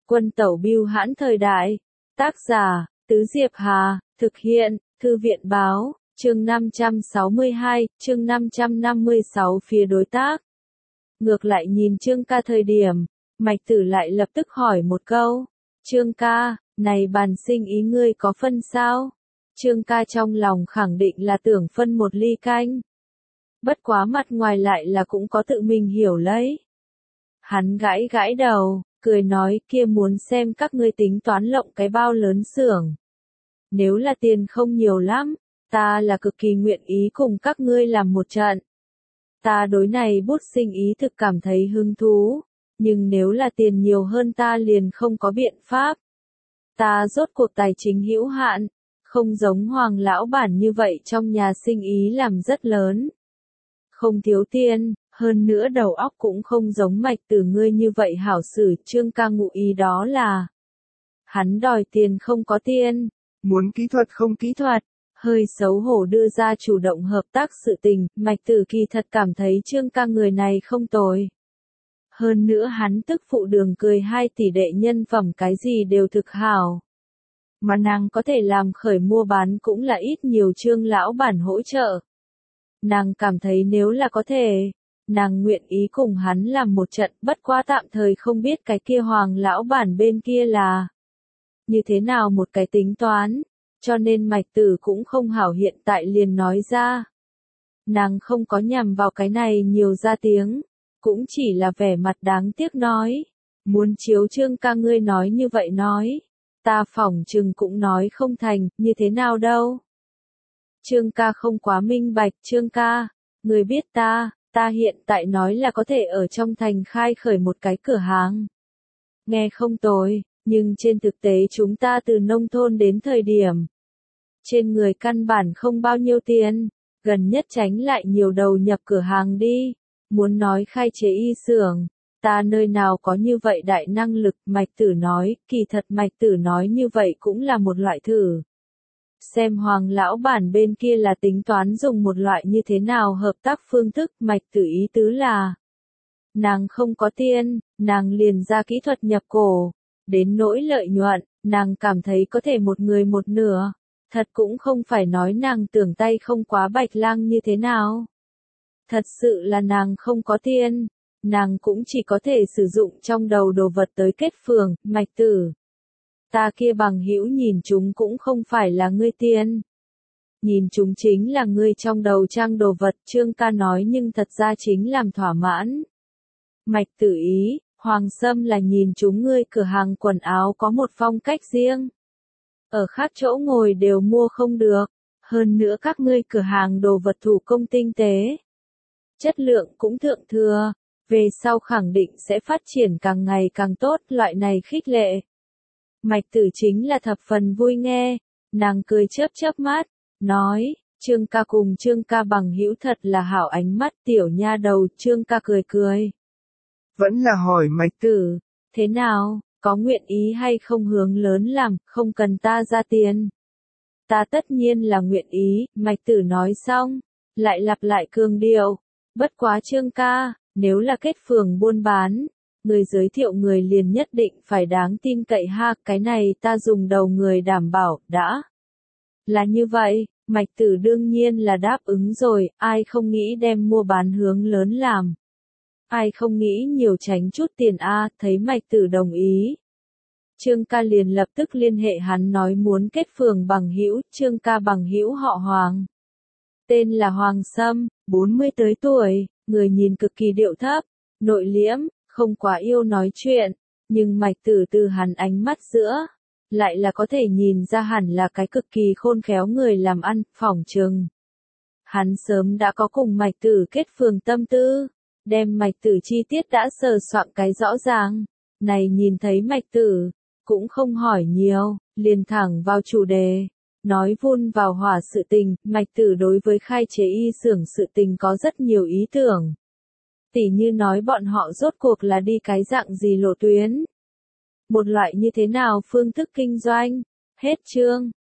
Quân tẩu bưu hãn thời đại. Tác giả, Tứ Diệp Hà, thực hiện, Thư viện báo, chương 562, chương 556 phía đối tác. Ngược lại nhìn Trương ca thời điểm, Mạch Tử lại lập tức hỏi một câu. Trương ca, này bàn sinh ý ngươi có phân sao? Trương ca trong lòng khẳng định là tưởng phân một ly canh. Bất quá mặt ngoài lại là cũng có tự mình hiểu lấy. Hắn gãi gãi đầu, cười nói kia muốn xem các ngươi tính toán lộng cái bao lớn xưởng. Nếu là tiền không nhiều lắm, ta là cực kỳ nguyện ý cùng các ngươi làm một trận. Ta đối này bút sinh ý thực cảm thấy hứng thú, nhưng nếu là tiền nhiều hơn ta liền không có biện pháp. Ta rốt cuộc tài chính hữu hạn, không giống Hoàng lão bản như vậy trong nhà sinh ý làm rất lớn. Không thiếu tiền, hơn nữa đầu óc cũng không giống Mạch Tử ngươi như vậy hảo xử. Trương ca ngụ ý đó là hắn đòi tiền không có tiền, muốn kỹ thuật không kỹ thuật. Hơi xấu hổ đưa ra chủ động hợp tác sự tình, Mạch Tử kỳ thật cảm thấy Trương ca người này không tồi. Hơn nữa hắn tức phụ Đường cười 2 tỷ đệ nhân phẩm cái gì đều thực hảo. Mà nàng có thể làm khởi mua bán cũng là ít nhiều Trương lão bản hỗ trợ. Nàng cảm thấy nếu là có thể, nàng nguyện ý cùng hắn làm một trận, bất quá tạm thời không biết cái kia Hoàng lão bản bên kia là như thế nào một cái tính toán, cho nên Mạch Tử cũng không hảo hiện tại liền nói ra. Nàng không có nhằm vào cái này nhiều ra tiếng, cũng chỉ là vẻ mặt đáng tiếc nói, muốn chiếu Trương ca ngươi nói như vậy nói, ta phỏng chừng cũng nói không thành, như thế nào đâu. Trương ca không quá minh bạch. Trương ca, người biết ta hiện tại nói là có thể ở trong thành khai khởi một cái cửa hàng. Nghe không tồi, nhưng trên thực tế chúng ta từ nông thôn đến thời điểm, trên người căn bản không bao nhiêu tiền, gần nhất tránh lại nhiều đầu nhập cửa hàng đi. Muốn nói khai chế y xưởng, ta nơi nào có như vậy đại năng lực. Mạch Tử nói, kỳ thật Mạch Tử nói như vậy cũng là một loại thử. Xem Hoàng lão bản bên kia là tính toán dùng một loại như thế nào hợp tác phương thức. Mạch Tử ý tứ là, nàng không có tiền, nàng liền ra kỹ thuật nhập cổ, đến nỗi lợi nhuận, nàng cảm thấy có thể một người một nửa, thật cũng không phải nói nàng tưởng tay không quá Bạch Lang như thế nào. Thật sự là nàng không có tiền, nàng cũng chỉ có thể sử dụng trong đầu đồ vật tới kết phường. Mạch Tử, ta kia bằng hữu nhìn chúng cũng không phải là ngươi tiền, nhìn chúng chính là ngươi trong đầu trang đồ vật. Trương ca nói nhưng thật ra chính làm thỏa mãn. Mạch Tử ý, Hoàng Sâm là nhìn chúng ngươi cửa hàng quần áo có một phong cách riêng, ở khác chỗ ngồi đều mua không được, hơn nữa các ngươi cửa hàng đồ vật thủ công tinh tế, chất lượng cũng thượng thừa, về sau khẳng định sẽ phát triển càng ngày càng tốt. Loại này khích lệ, Mạch Tử chính là thập phần vui nghe. Nàng cười chớp chớp mắt, nói, Trương ca cùng Trương ca bằng hữu thật là hảo ánh mắt. Tiểu nha đầu. Trương ca cười cười, Vẫn là hỏi Mạch Tử, thế nào, có nguyện ý hay không hướng lớn làm, không cần ta ra tiền. Ta tất nhiên là nguyện ý. Mạch Tử nói xong, lại lặp lại cường điệu, bất quá Trương ca, nếu là kết phường buôn bán, người giới thiệu người liền nhất định phải đáng tin cậy ha. Cái này ta dùng đầu người đảm bảo. Đã là như vậy, Mạch Tử đương nhiên là đáp ứng rồi. Ai không nghĩ đem mua bán hướng lớn làm, ai không nghĩ nhiều tránh chút tiền a. Thấy Mạch Tử đồng ý, Trương ca liền lập tức liên hệ hắn nói muốn kết phường bằng hữu. Trương ca bằng hữu họ Hoàng, tên là Hoàng Sâm, 40 tới tuổi, người nhìn cực kỳ điệu thấp, nội liễm, không quá yêu nói chuyện, nhưng Mạch Tử từ hắn ánh mắt giữa, lại là có thể nhìn ra hẳn là cái cực kỳ khôn khéo người làm ăn. Phỏng chừng hắn sớm đã có cùng Mạch Tử kết phường tâm tư, đem Mạch Tử chi tiết đã sờ soạn cái rõ ràng. Này nhìn thấy Mạch Tử, cũng không hỏi nhiều, liền thẳng vào chủ đề, nói vun vào hỏa sự tình. Mạch Tử đối với khai chế y xưởng sự tình có rất nhiều ý tưởng. Tỉ như nói bọn họ rốt cuộc là đi cái dạng gì lộ tuyến, một loại như thế nào phương thức kinh doanh. Hết chương.